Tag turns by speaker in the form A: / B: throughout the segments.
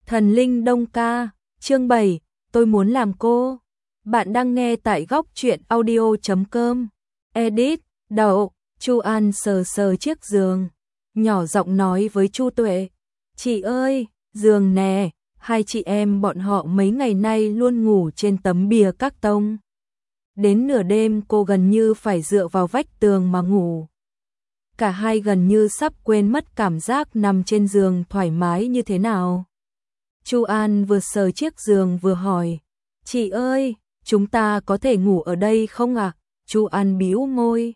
A: Thần linh Đông ca, chương 7, tôi muốn làm cô. Bạn đang nghe tại góc truyện audio.com. Edit, đậu, Chu An sờ sờ chiếc giường, nhỏ giọng nói với Chu Tuệ. Chị ơi, giường nè, hai chị em bọn họ mấy ngày nay luôn ngủ trên tấm bìa các tông. Đến nửa đêm cô gần như phải dựa vào vách tường mà ngủ. Cả hai gần như sắp quên mất cảm giác nằm trên giường thoải mái như thế nào. Chu An vừa sờ chiếc giường vừa hỏi, chị ơi, chúng ta có thể ngủ ở đây không ạ? Chu An bĩu môi.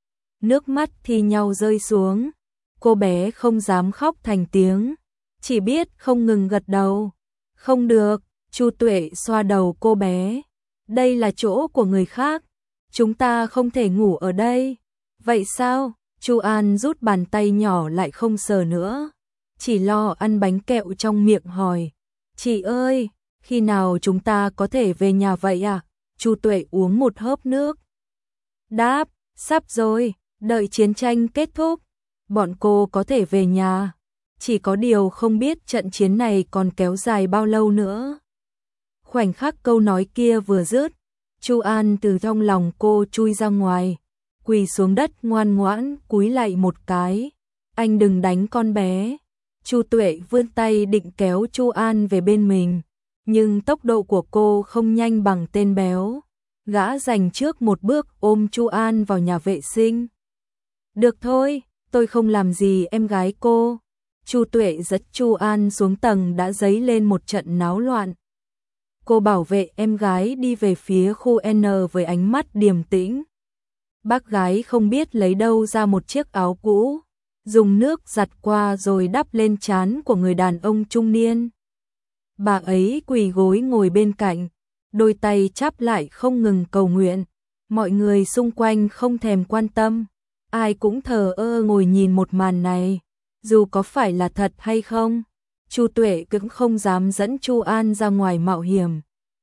A: Nước mắt thi nhau rơi xuống, cô bé không dám khóc thành tiếng, chỉ biết không ngừng gật đầu. Không được, Chu Tuệ xoa đầu cô bé. Đây là chỗ của người khác, chúng ta không thể ngủ ở đây. Vậy sao? Chu An rút bàn tay nhỏ lại không sờ nữa, chỉ lo ăn bánh kẹo trong miệng hỏi. Chị ơi, khi nào chúng ta có thể về nhà vậy à? Chu Tuệ uống một hớp nước. Đáp, sắp rồi, đợi chiến tranh kết thúc, bọn cô có thể về nhà. Chỉ có điều không biết trận chiến này còn kéo dài bao lâu nữa. Khoảnh khắc câu nói kia vừa dứt, Chu An từ trong lòng cô chui ra ngoài, quỳ xuống đất ngoan ngoãn cúi lạy một cái. Anh đừng đánh con bé. Chu Tuệ vươn tay định kéo Chu An về bên mình, nhưng tốc độ của cô không nhanh bằng tên béo. Gã giành trước một bước ôm Chu An vào nhà vệ sinh. Được thôi, tôi không làm gì em gái cô. Chu Tuệ dắt Chu An xuống tầng đã dấy lên một trận náo loạn. Cô bảo vệ em gái đi về phía khu N với ánh mắt điềm tĩnh. Bác gái không biết lấy đâu ra một chiếc áo cũ, dùng nước giặt qua rồi đắp lên trán của người đàn ông trung niên. Bà ấy quỳ gối ngồi bên cạnh, đôi tay chắp lại không ngừng cầu nguyện. Mọi người xung quanh không thèm quan tâm, ai cũng thờ ơ ngồi nhìn một màn này. Dù có phải là thật hay không, Chu Tuệ cũng không dám dẫn Chu An ra ngoài mạo hiểm.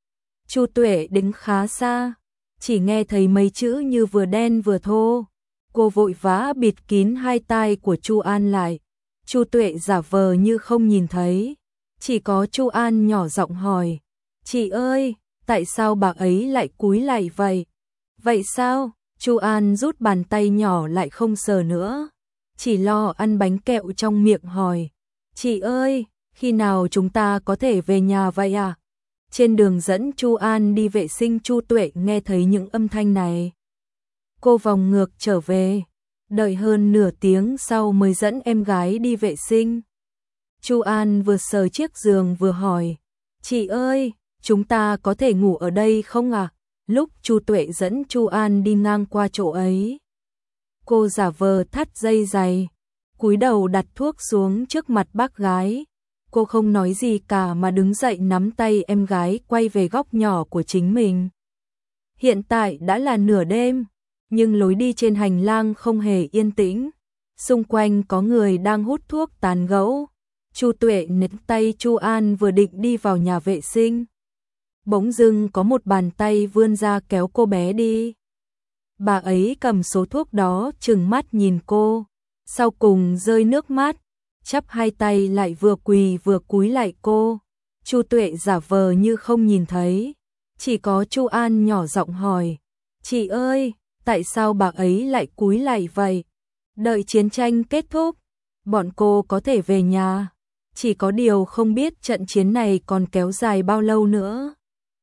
A: Chu Tuệ đứng khá xa, chỉ nghe thấy mấy chữ như vừa đen vừa thô. Cô vội vã bịt kín hai tai của Chu An lại. Chu Tuệ giả vờ như không nhìn thấy, chỉ có Chu An nhỏ giọng hỏi, chị ơi, tại sao bà ấy lại cúi lạy vậy? Vậy sao? Chu An rút bàn tay nhỏ lại không sờ nữa, chỉ lo ăn bánh kẹo trong miệng hỏi, chị ơi, khi nào chúng ta có thể về nhà vậy à? Trên đường dẫn Chu An đi vệ sinh, Chu Tuệ nghe thấy những âm thanh này. Cô vòng ngược trở về, đợi hơn nửa tiếng sau mới dẫn em gái đi vệ sinh. Chu An vừa sờ chiếc giường vừa hỏi, chị ơi, chúng ta có thể ngủ ở đây không à? Lúc Chu Tuệ dẫn Chu An đi ngang qua chỗ ấy, cô giả vờ thắt dây giày, cúi đầu đặt thuốc xuống trước mặt bác gái. Cô không nói gì cả mà đứng dậy nắm tay em gái quay về góc nhỏ của chính mình. Hiện tại đã là nửa đêm, nhưng lối đi trên hành lang không hề yên tĩnh. Xung quanh có người đang hút thuốc tán gẫu. Chu Tuệ nắm tay Chu An vừa định đi vào nhà vệ sinh, bỗng dưng có một bàn tay vươn ra kéo cô bé đi. Bà ấy cầm số thuốc đó trừng mắt nhìn cô, sau cùng rơi nước mắt, chắp hai tay lại vừa quỳ vừa cúi lạy cô. Chu Tuệ giả vờ như không nhìn thấy, chỉ có Chu An nhỏ giọng hỏi, chị ơi, tại sao bà ấy lại cúi lạy vậy? Đợi chiến tranh kết thúc, bọn cô có thể về nhà. Chỉ có điều không biết trận chiến này còn kéo dài bao lâu nữa.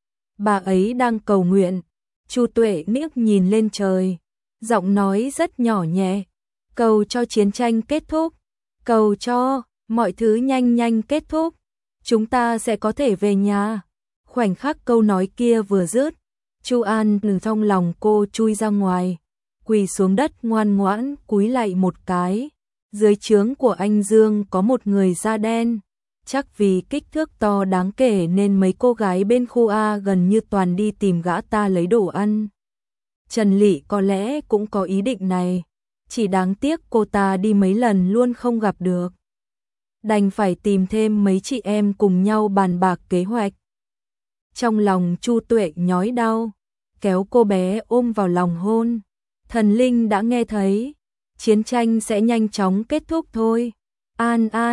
A: Bà ấy đang cầu nguyện. Chu Tuệ liếc nhìn lên trời, giọng nói rất nhỏ nhẹ, cầu cho chiến tranh kết thúc, cầu cho mọi thứ nhanh nhanh kết thúc, chúng ta sẽ có thể về nhà. Khoảnh khắc câu nói kia vừa dứt, Chu An từ trong lòng cô chui ra ngoài, quỳ xuống đất ngoan ngoãn cúi lạy một cái. Dưới trướng của anh Dương có một người da đen, chắc vì kích thước to đáng kể nên mấy cô gái bên khu A gần như toàn đi tìm gã ta lấy đồ ăn. Trần Lị có lẽ cũng có ý định này, chỉ đáng tiếc cô ta đi mấy lần luôn không gặp được. Đành phải tìm thêm mấy chị em cùng nhau bàn bạc kế hoạch. Trong lòng Chu Tuệ nhói đau, kéo cô bé ôm vào lòng hôn. Thần linh đã nghe thấy, chiến tranh sẽ nhanh chóng kết thúc thôi. An An,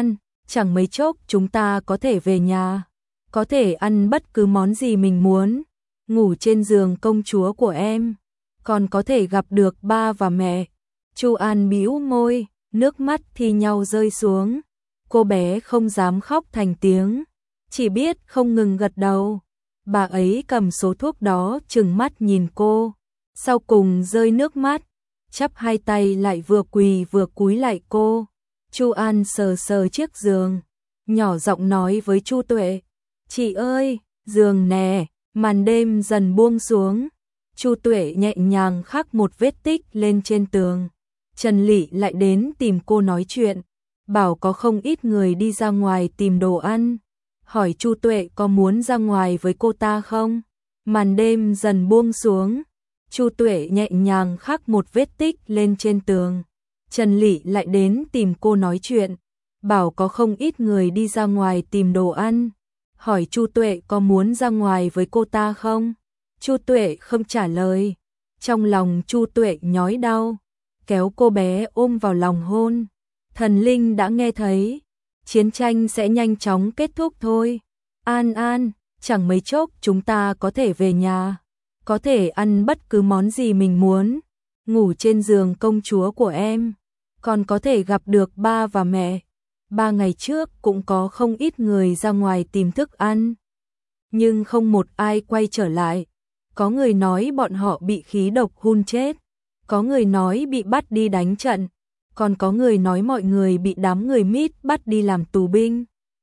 A: chẳng mấy chốc chúng ta có thể về nhà, có thể ăn bất cứ món gì mình muốn, ngủ trên giường công chúa của em, còn có thể gặp được ba và mẹ. Chu An bĩu môi, nước mắt thi nhau rơi xuống. Cô bé không dám khóc thành tiếng, chỉ biết không ngừng gật đầu. Bà ấy cầm số thuốc đó trừng mắt nhìn cô, sau cùng rơi nước mắt, chắp hai tay lại vừa quỳ vừa cúi lại cô. Chu An sờ sờ chiếc giường, nhỏ giọng nói với Chu Tuệ, "Chị ơi, giường nè." Màn đêm dần buông xuống, Chu Tuệ nhẹ nhàng khắc một vết tích lên trên tường. Trần Lị lại đến tìm cô nói chuyện, bảo có không ít người đi ra ngoài tìm đồ ăn, hỏi Chu Tuệ có muốn ra ngoài với cô ta không. Màn đêm dần buông xuống, Chu Tuệ nhẹ nhàng khắc một vết tích lên trên tường. Trần Lị lại đến tìm cô nói chuyện, bảo có không ít người đi ra ngoài tìm đồ ăn, hỏi Chu Tuệ có muốn ra ngoài với cô ta không. Chu Tuệ không trả lời. Trong lòng Chu Tuệ nhói đau, kéo cô bé ôm vào lòng hôn. Thần linh đã nghe thấy, chiến tranh sẽ nhanh chóng kết thúc thôi. An An, chẳng mấy chốc chúng ta có thể về nhà, có thể ăn bất cứ món gì mình muốn, ngủ trên giường công chúa của em, còn có thể gặp được ba và mẹ. 3 ngày trước cũng có không ít người ra ngoài tìm thức ăn, nhưng không một ai quay trở lại. Có người nói bọn họ bị khí độc hun chết, có người nói bị bắt đi đánh trận, còn có người nói mọi người bị đám người Mít bắt đi làm tù binh.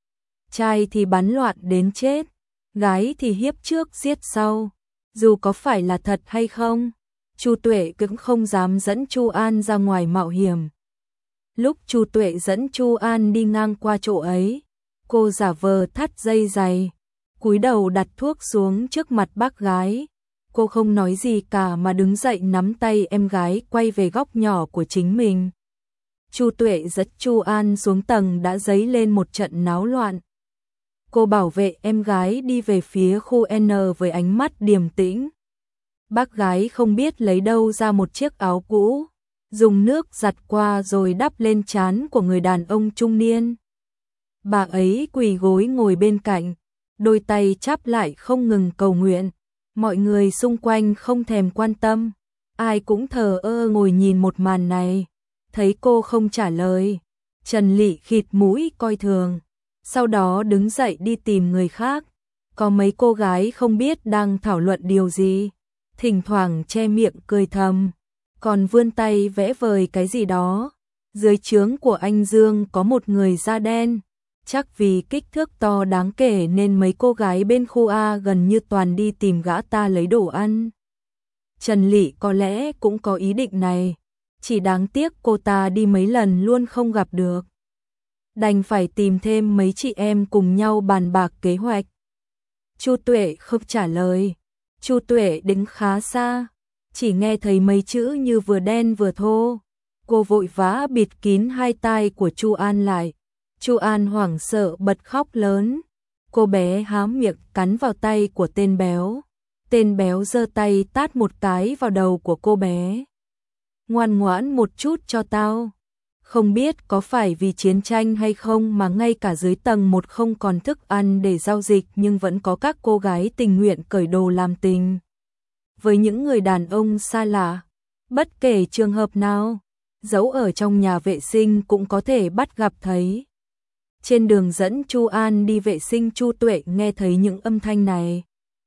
A: Trai thì bắn loạn đến chết, gái thì hiếp trước giết sau. Dù có phải là thật hay không, Chu Tuệ cũng không dám dẫn Chu An ra ngoài mạo hiểm. Lúc Chu Tuệ dẫn Chu An đi ngang qua chỗ ấy, cô giả vờ thắt dây giày, cúi đầu đặt thuốc xuống trước mặt bác gái. Cô không nói gì cả mà đứng dậy nắm tay em gái quay về góc nhỏ của chính mình. Chu Tuệ dẫn Chu An xuống tầng đã dấy lên một trận náo loạn. Cô bảo vệ em gái đi về phía khu N với ánh mắt điềm tĩnh. Bác gái không biết lấy đâu ra một chiếc áo cũ, dùng nước giặt qua rồi đắp lên trán của người đàn ông trung niên. Bà ấy quỳ gối ngồi bên cạnh, đôi tay chắp lại không ngừng cầu nguyện. Mọi người xung quanh không thèm quan tâm, ai cũng thờ ơ ngồi nhìn một màn này. Thấy cô không trả lời, Trần Lị khịt mũi coi thường, sau đó đứng dậy đi tìm người khác. Có mấy cô gái không biết đang thảo luận điều gì, thỉnh thoảng che miệng cười thầm, còn vươn tay vẽ vời cái gì đó. Dưới trướng của anh Dương có một người da đen, chắc vì kích thước to đáng kể nên mấy cô gái bên khu A gần như toàn đi tìm gã ta lấy đồ ăn. Trần Lị có lẽ cũng có ý định này, chỉ đáng tiếc cô ta đi mấy lần luôn không gặp được. Đành phải tìm thêm mấy chị em cùng nhau bàn bạc kế hoạch. Chu Tuệ không trả lời. Chu Tuệ đứng khá xa, chỉ nghe thấy mấy chữ như vừa đen vừa thô. Cô vội vã bịt kín hai tai của Chu An lại. Chu An hoảng sợ bật khóc lớn. Cô bé há miệng cắn vào tay của tên béo. Tên béo giơ tay tát một cái vào đầu của cô bé. Ngoan ngoãn một chút cho tao. Không biết có phải vì chiến tranh hay không mà ngay cả dưới tầng 1 không còn thức ăn để giao dịch nhưng vẫn có các cô gái tình nguyện cởi đồ làm tình với những người đàn ông xa lạ. Bất kể trường hợp nào, giấu ở trong nhà vệ sinh cũng có thể bắt gặp thấy. Trên đường dẫn Chu An đi vệ sinh, Chu Tuệ nghe thấy những âm thanh này.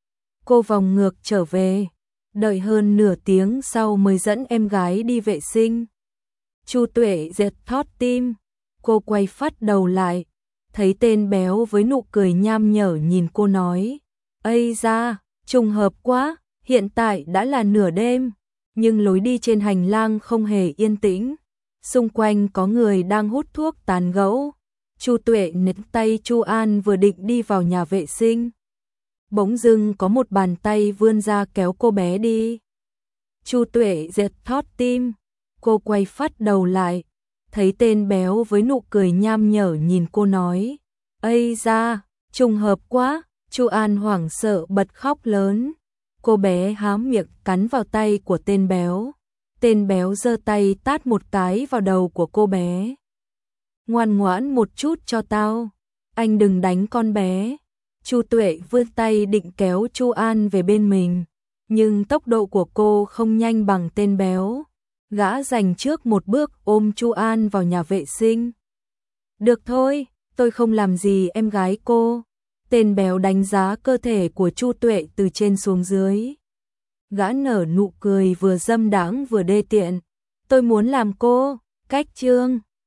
A: Cô vòng ngược trở về, đợi hơn nửa tiếng sau mới dẫn em gái đi vệ sinh. Chu Tuệ giật thót tim, cô quay phắt đầu lại, thấy tên béo với nụ cười nham nhở nhìn cô nói, "Ây da, trùng hợp quá, hiện tại đã là nửa đêm, nhưng lối đi trên hành lang không hề yên tĩnh, xung quanh có người đang hút thuốc tán gẫu." Chu Tuệ nắm tay Chu An vừa định đi vào nhà vệ sinh, bỗng dưng có một bàn tay vươn ra kéo cô bé đi. Chu Tuệ giật thót tim, cô quay phắt đầu lại, thấy tên béo với nụ cười nham nhở nhìn cô nói, "Ây da, trùng hợp quá." Chu An hoảng sợ bật khóc lớn. Cô bé há miệng cắn vào tay của tên béo. Tên béo giơ tay tát một cái vào đầu của cô bé. ngoan ngoãn một chút cho tao, anh đừng đánh con bé. Chu Tuệ vươn tay định kéo Chu An về bên mình, nhưng tốc độ của cô không nhanh bằng tên béo. Gã giành trước một bước ôm Chu An vào nhà vệ sinh. Được thôi, tôi không làm gì em gái cô. Tên béo đánh giá cơ thể của Chu Tuệ từ trên xuống dưới. Gã nở nụ cười vừa dâm đãng vừa đê tiện. Tôi muốn làm cô, cách chương.